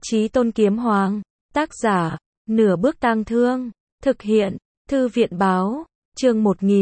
Chí Tôn Kiếm Hoàng. Tác giả, Nửa Bước Tang Thương. Thực hiện, Thư viện báo. Chương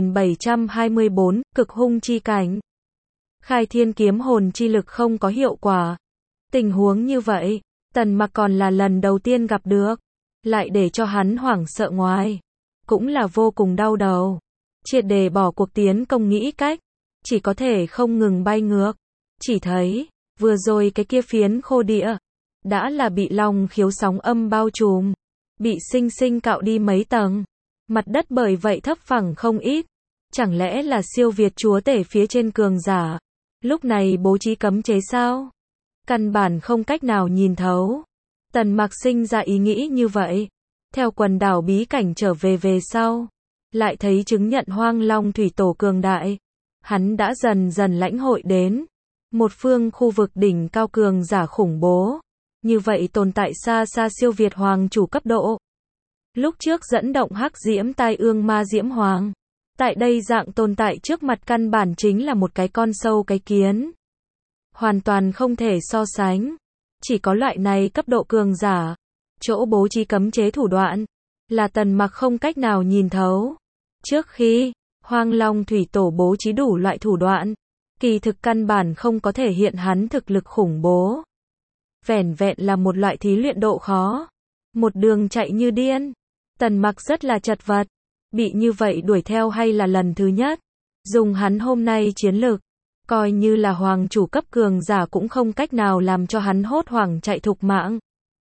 1724, Cực hung chi cảnh. Khai thiên kiếm hồn chi lực không có hiệu quả. Tình huống như vậy, Tần Mặc còn là lần đầu tiên gặp được. Lại để cho hắn hoảng sợ ngoài. Cũng là vô cùng đau đầu. Triệt để bỏ cuộc tiến công nghĩ cách. Chỉ có thể không ngừng bay ngược. Chỉ thấy, vừa rồi cái kia phiến khô địa. Đã là bị long khiếu sóng âm bao trùm. Bị sinh sinh cạo đi mấy tầng. Mặt đất bởi vậy thấp phẳng không ít. Chẳng lẽ là siêu việt chúa tể phía trên cường giả. Lúc này bố trí cấm chế sao? Căn bản không cách nào nhìn thấu. Tần Mặc sinh ra ý nghĩ như vậy. Theo quần đảo bí cảnh trở về sau. Lại thấy chứng nhận hoang long thủy tổ cường đại. Hắn đã dần dần lãnh hội đến. Một phương khu vực đỉnh cao cường giả khủng bố. Như vậy tồn tại xa xa siêu việt hoàng chủ cấp độ. Lúc trước dẫn động hắc diễm tai ương ma diễm hoàng. Tại đây dạng tồn tại trước mặt căn bản chính là một cái con sâu cái kiến. Hoàn toàn không thể so sánh. Chỉ có loại này cấp độ cường giả. Chỗ bố trí cấm chế thủ đoạn. Là Tần Mặc không cách nào nhìn thấu. Trước khi, Hoang Long Thủy Tổ bố trí đủ loại thủ đoạn. Kỳ thực căn bản không có thể hiện hắn thực lực khủng bố. Vẻn vẹn là một loại thí luyện độ khó. Một đường chạy như điên. Tần Mặc rất là chật vật. Bị như vậy đuổi theo hay là lần thứ nhất. Dùng hắn hôm nay chiến lực. Coi như là hoàng chủ cấp cường giả cũng không cách nào làm cho hắn hốt hoảng chạy thục mạng.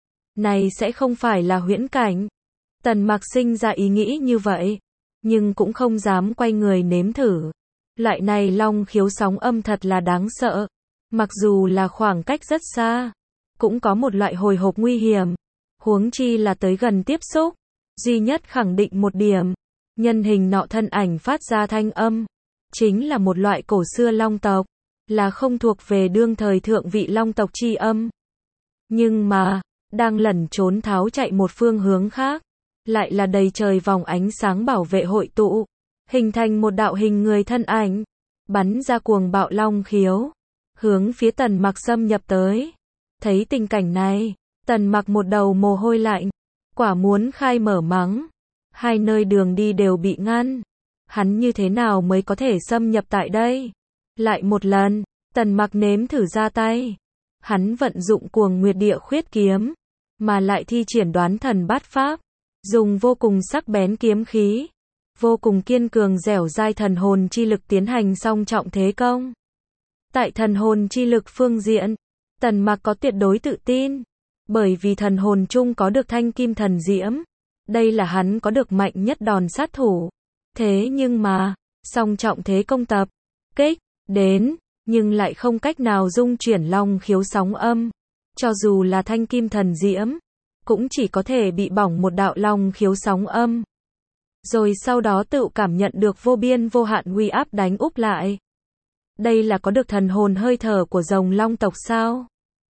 Này sẽ không phải là huyễn cảnh. Tần Mặc sinh ra ý nghĩ như vậy. Nhưng cũng không dám quay người nếm thử. Loại này long khiếu sóng âm thật là đáng sợ. Mặc dù là khoảng cách rất xa. Cũng có một loại hồi hộp nguy hiểm. Huống chi là tới gần tiếp xúc. Duy nhất khẳng định một điểm. Nhân hình nọ thân ảnh phát ra thanh âm. Chính là một loại cổ xưa long tộc. Là không thuộc về đương thời thượng vị long tộc chi âm. Nhưng mà, đang lẩn trốn tháo chạy một phương hướng khác. Lại là đầy trời vòng ánh sáng bảo vệ hội tụ. Hình thành một đạo hình người thân ảnh. Bắn ra cuồng bạo long khiếu. Hướng phía Tần Mặc xâm nhập tới. Thấy tình cảnh này, Tần Mặc một đầu mồ hôi lạnh. Quả muốn khai mở mắng. Hai nơi đường đi đều bị ngăn. Hắn như thế nào mới có thể xâm nhập tại đây? Lại một lần, Tần Mặc nếm thử ra tay. Hắn vận dụng cuồng nguyệt địa khuyết kiếm. Mà lại thi triển đoán thần bát pháp. Dùng vô cùng sắc bén kiếm khí. Vô cùng kiên cường dẻo dai thần hồn chi lực tiến hành song trọng thế công. Tại thần hồn chi lực phương diện, Tần Mặc có tuyệt đối tự tin. Bởi vì thần hồn chung có được thanh kim thần diễm. Đây là hắn có được mạnh nhất đòn sát thủ. Thế nhưng mà, song trọng thế công tập, kích, đến, nhưng lại không cách nào dung chuyển long khiếu sóng âm. Cho dù là thanh kim thần diễm, cũng chỉ có thể bị bỏng một đạo long khiếu sóng âm. Rồi sau đó tự cảm nhận được vô biên vô hạn uy áp đánh úp lại. Đây là có được thần hồn hơi thở của rồng long tộc sao?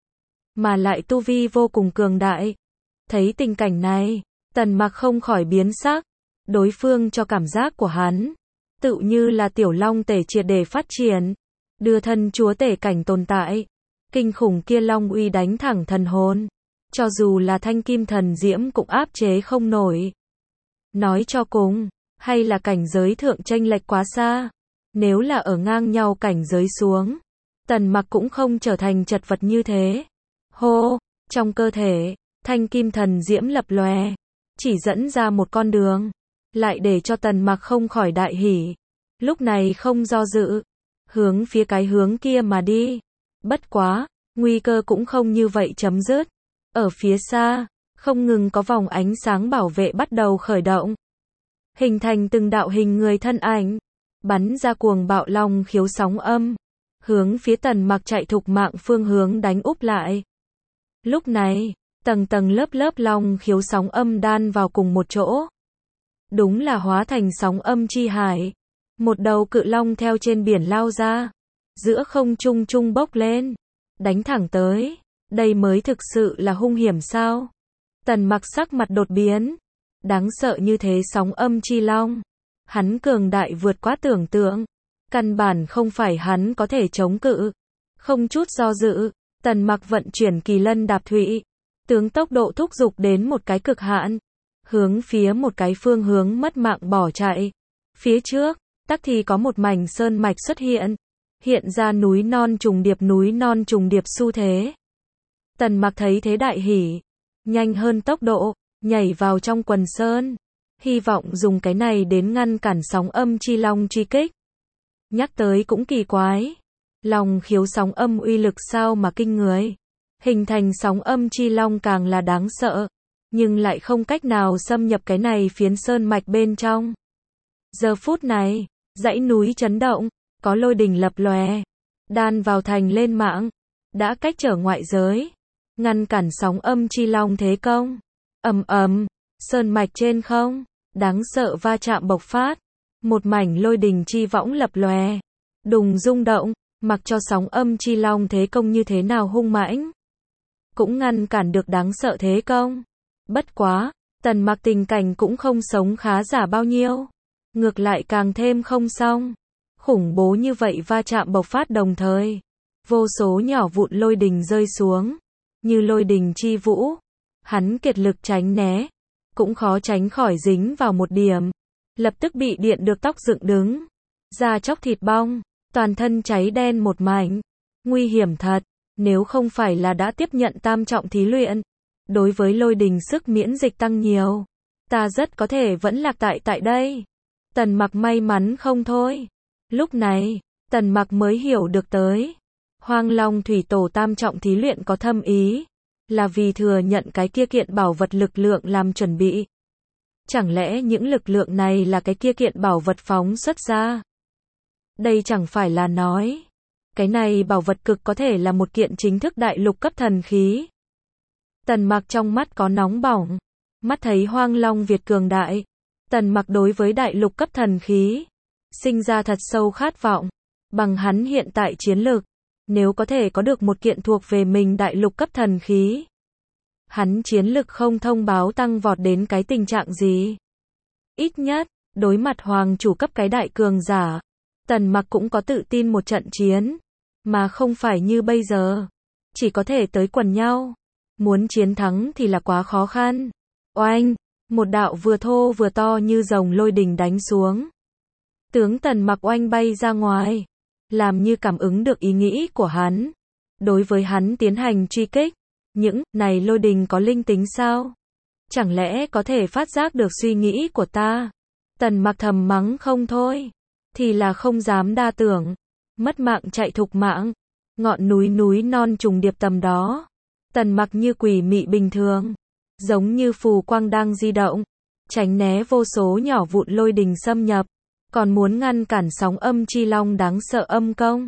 Mà lại tu vi vô cùng cường đại. Thấy tình cảnh này, Tần Mặc không khỏi biến sắc. Đối phương cho cảm giác của hắn, tự như là tiểu long tể triệt để phát triển. Đưa thân chúa tể cảnh tồn tại. Kinh khủng kia long uy đánh thẳng thần hồn. Cho dù là thanh kim thần diễm cũng áp chế không nổi. Nói cho cùng, hay là cảnh giới thượng chênh lệch quá xa. Nếu là ở ngang nhau cảnh giới xuống, Tần Mặc cũng không trở thành chật vật như thế. Hô, trong cơ thể, thanh kim thần diễm lập lòe, chỉ dẫn ra một con đường, lại để cho Tần Mặc không khỏi đại hỉ. Lúc này không do dự, hướng phía cái hướng kia mà đi. Bất quá, nguy cơ cũng không như vậy chấm dứt. Ở phía xa, không ngừng có vòng ánh sáng bảo vệ bắt đầu khởi động. Hình thành từng đạo hình người thân ảnh. Bắn ra cuồng bạo long khiếu sóng âm. Hướng phía Tần Mặc chạy thục mạng phương hướng đánh úp lại. Lúc này, tầng tầng lớp lớp long khiếu sóng âm đan vào cùng một chỗ. Đúng là hóa thành sóng âm chi hải. Một đầu cự long theo trên biển lao ra. Giữa không trung trung bốc lên. Đánh thẳng tới. Đây mới thực sự là hung hiểm sao? Tần Mặc sắc mặt đột biến. Đáng sợ như thế sóng âm chi long. Hắn cường đại vượt quá tưởng tượng. Căn bản không phải hắn có thể chống cự. Không chút do dự, Tần Mặc vận chuyển kỳ lân đạp thủy. Tướng tốc độ thúc giục đến một cái cực hạn, hướng phía một cái phương hướng mất mạng bỏ chạy. Phía trước, tắc thì có một mảnh sơn mạch xuất hiện, hiện ra núi non trùng điệp xu thế. Tần Mặc thấy thế đại hỉ, nhanh hơn tốc độ, nhảy vào trong quần sơn, hy vọng dùng cái này đến ngăn cản sóng âm chi long truy kích. Nhắc tới cũng kỳ quái, Long khiếu sóng âm uy lực sao mà kinh người, hình thành sóng âm chi long càng là đáng sợ, nhưng lại không cách nào xâm nhập cái này phiến sơn mạch bên trong. Giờ phút này, dãy núi chấn động, có lôi đình lập lòe, đan vào thành lên mạng, đã cách trở ngoại giới, ngăn cản sóng âm chi long thế công. Ầm ầm, sơn mạch trên không, đáng sợ va chạm bộc phát, một mảnh lôi đình chi võng lập lòe, đùng rung động, mặc cho sóng âm chi long thế công như thế nào hung mãnh, cũng ngăn cản được đáng sợ thế công. Bất quá, Tần Mặc tình cảnh cũng không sống khá giả bao nhiêu, ngược lại càng thêm không xong. Khủng bố như vậy va chạm bộc phát đồng thời, vô số nhỏ vụn lôi đình rơi xuống, như lôi đình chi vũ. Hắn kiệt lực tránh né, cũng khó tránh khỏi dính vào một điểm, lập tức bị điện được tóc dựng đứng, da chóc thịt bong, toàn thân cháy đen một mảnh. Nguy hiểm thật, nếu không phải là đã tiếp nhận tam trọng thí luyện, đối với lôi đình sức miễn dịch tăng nhiều, ta rất có thể vẫn lạc tại đây. Tần Mặc may mắn không thôi. Lúc này, Tần Mặc mới hiểu được tới, Hoang Long Thủy Tổ tam trọng thí luyện có thâm ý, là vì thừa nhận cái kia kiện bảo vật lực lượng làm chuẩn bị. Chẳng lẽ những lực lượng này là cái kia kiện bảo vật phóng xuất ra? Đây chẳng phải là nói, cái này bảo vật cực có thể là một kiện chính thức đại lục cấp thần khí. Tần Mặc trong mắt có nóng bỏng, mắt thấy Hoang Long Việt cường đại, Tần Mặc đối với đại lục cấp thần khí sinh ra thật sâu khát vọng. Bằng hắn hiện tại chiến lực, nếu có thể có được một kiện thuộc về mình đại lục cấp thần khí, hắn chiến lực không thông báo tăng vọt đến cái tình trạng gì. Ít nhất, đối mặt hoàng chủ cấp cái đại cường giả, Tần Mặc cũng có tự tin một trận chiến, mà không phải như bây giờ, chỉ có thể tới quần nhau. Muốn chiến thắng thì là quá khó khăn. Oanh, một đạo vừa thô vừa to như rồng lôi đình đánh xuống. Tướng Tần Mặc oanh bay ra ngoài, làm như cảm ứng được ý nghĩ của hắn, đối với hắn tiến hành truy kích. Những này lôi đình có linh tính sao? Chẳng lẽ có thể phát giác được suy nghĩ của ta? Tần Mặc thầm mắng không thôi, thì là không dám đa tưởng, mất mạng chạy thục mạng. Ngọn núi non trùng điệp tầm đó, Tần Mặc như quỷ mị bình thường, giống như phù quang đang di động, tránh né vô số nhỏ vụn lôi đình xâm nhập, còn muốn ngăn cản sóng âm chi long đáng sợ âm công.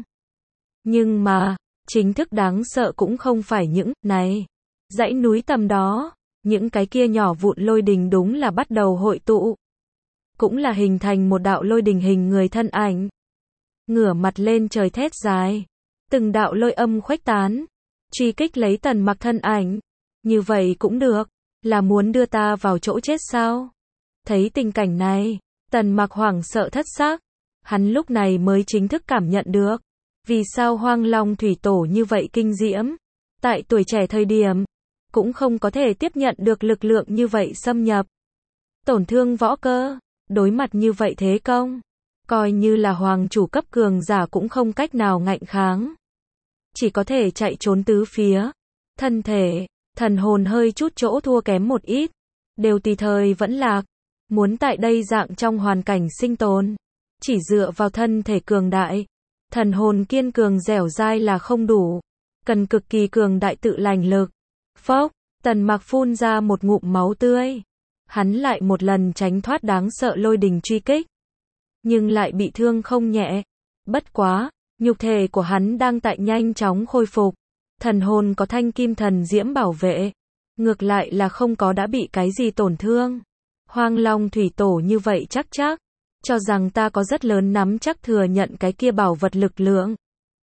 Nhưng mà, chính thức đáng sợ cũng không phải những này. Dãy núi tầm đó, những cái kia nhỏ vụn lôi đình đúng là bắt đầu hội tụ, cũng là hình thành một đạo lôi đình hình người thân ảnh, ngửa mặt lên trời thét dài, từng đạo lôi âm khuếch tán, truy kích lấy Tần Mặc thân ảnh. Như vậy cũng được, là muốn đưa ta vào chỗ chết sao? Thấy tình cảnh này, Tần Mặc hoảng sợ thất xác, hắn lúc này mới chính thức cảm nhận được, vì sao Hoang Long Thủy Tổ như vậy kinh diễm, tại tuổi trẻ thời điểm, cũng không có thể tiếp nhận được lực lượng như vậy xâm nhập, tổn thương võ cơ. Đối mặt như vậy thế công, coi như là hoàng chủ cấp cường giả cũng không cách nào ngạnh kháng, chỉ có thể chạy trốn tứ phía. Thân thể, thần hồn hơi chút chỗ thua kém một ít, đều tùy thời vẫn lạc. Muốn tại đây dạng trong hoàn cảnh sinh tồn, chỉ dựa vào thân thể cường đại, thần hồn kiên cường dẻo dai là không đủ, cần cực kỳ cường đại tự lành lực. Phốc, Tần Mặc phun ra một ngụm máu tươi. Hắn lại một lần tránh thoát đáng sợ lôi đình truy kích, nhưng lại bị thương không nhẹ. Bất quá, nhục thể của hắn đang tại nhanh chóng khôi phục, thần hồn có thanh kim thần diễm bảo vệ, ngược lại là không có đã bị cái gì tổn thương. Hoang Long Thủy Tổ như vậy chắc, cho rằng ta có rất lớn nắm chắc thừa nhận cái kia bảo vật lực lượng,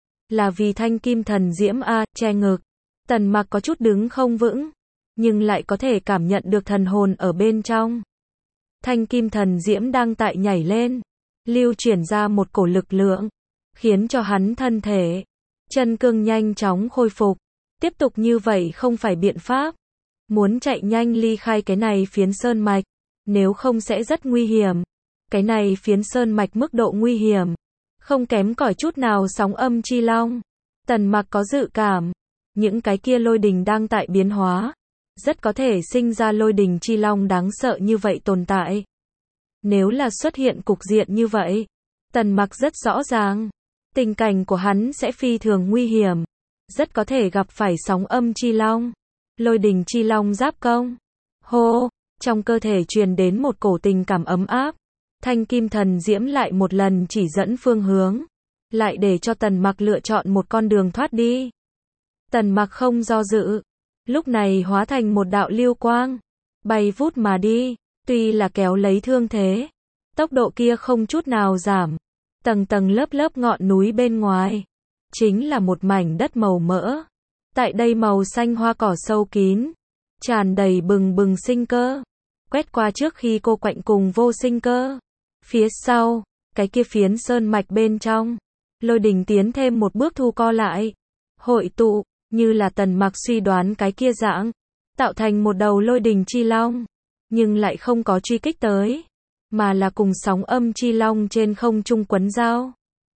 là vì thanh kim thần diễm che ngực. Tần Mặc có chút đứng không vững, nhưng lại có thể cảm nhận được thần hồn ở bên trong. Thanh kim thần diễm đang tại nhảy lên, lưu chuyển ra một cổ lực lượng, khiến cho hắn thân thể, chân cương nhanh chóng khôi phục. Tiếp tục như vậy không phải biện pháp, muốn chạy nhanh ly khai cái này phiến sơn mạch, nếu không sẽ rất nguy hiểm. Cái này phiến sơn mạch mức độ nguy hiểm, không kém cỏi chút nào sóng âm chi long. Tần Mặc có dự cảm, những cái kia lôi đình đang tại biến hóa, rất có thể sinh ra lôi đình chi long đáng sợ như vậy tồn tại. Nếu là xuất hiện cục diện như vậy, Tần Mặc rất rõ ràng, tình cảnh của hắn sẽ phi thường nguy hiểm, rất có thể gặp phải sóng âm chi long, lôi đình chi long giáp công. Hô, trong cơ thể truyền đến một cổ tình cảm ấm áp, thanh kim thần diễm lại một lần chỉ dẫn phương hướng, lại để cho Tần Mặc lựa chọn một con đường thoát đi. Tần Mặc không do dự, lúc này hóa thành một đạo lưu quang, bay vút mà đi, tuy là kéo lấy thương thế, tốc độ kia không chút nào giảm. Tầng tầng lớp lớp ngọn núi bên ngoài, chính là một mảnh đất màu mỡ. Tại đây màu xanh hoa cỏ sâu kín, tràn đầy bừng bừng sinh cơ. Quét qua trước khi cô quạnh cùng vô sinh cơ. Phía sau, cái kia phiến sơn mạch bên trong, lôi đình tiến thêm một bước thu co lại, hội tụ, như là Tần Mặc suy đoán cái kia dạng, tạo thành một đầu lôi đình chi long, nhưng lại không có truy kích tới, mà là cùng sóng âm chi long trên không trung quấn giao.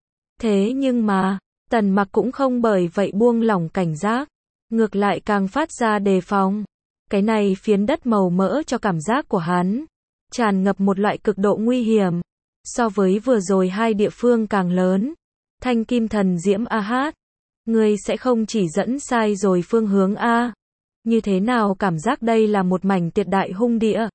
Thế nhưng mà, Tần Mặc cũng không bởi vậy buông lỏng cảnh giác, ngược lại càng phát ra đề phòng. Cái này phiến đất màu mỡ cho cảm giác của hắn, tràn ngập một loại cực độ nguy hiểm, so với vừa rồi hai địa phương càng lớn. Thanh kim thần diễm a hát, ngươi sẽ không chỉ dẫn sai rồi phương hướng a? Như thế nào cảm giác đây là một mảnh tuyệt đại hung địa?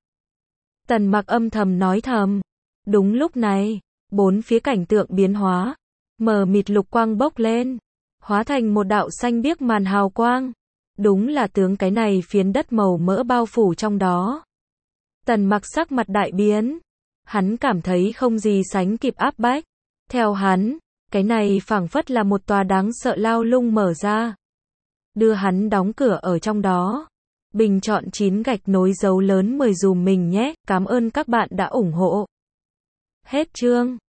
Tần Mặc âm thầm nói thầm. Đúng lúc này, bốn phía cảnh tượng biến hóa, mờ mịt lục quang bốc lên, hóa thành một đạo xanh biếc màn hào quang. Đúng là tướng cái này phiến đất màu mỡ bao phủ trong đó. Tần Mặc sắc mặt đại biến, hắn cảm thấy không gì sánh kịp áp bách. Theo hắn, cái này phảng phất là một tòa đáng sợ lao lung mở ra, đưa hắn đóng cửa ở trong đó. Bình chọn 9 gạch nối dấu lớn 10 dùm mình nhé. Cảm ơn các bạn đã ủng hộ. Hết chương.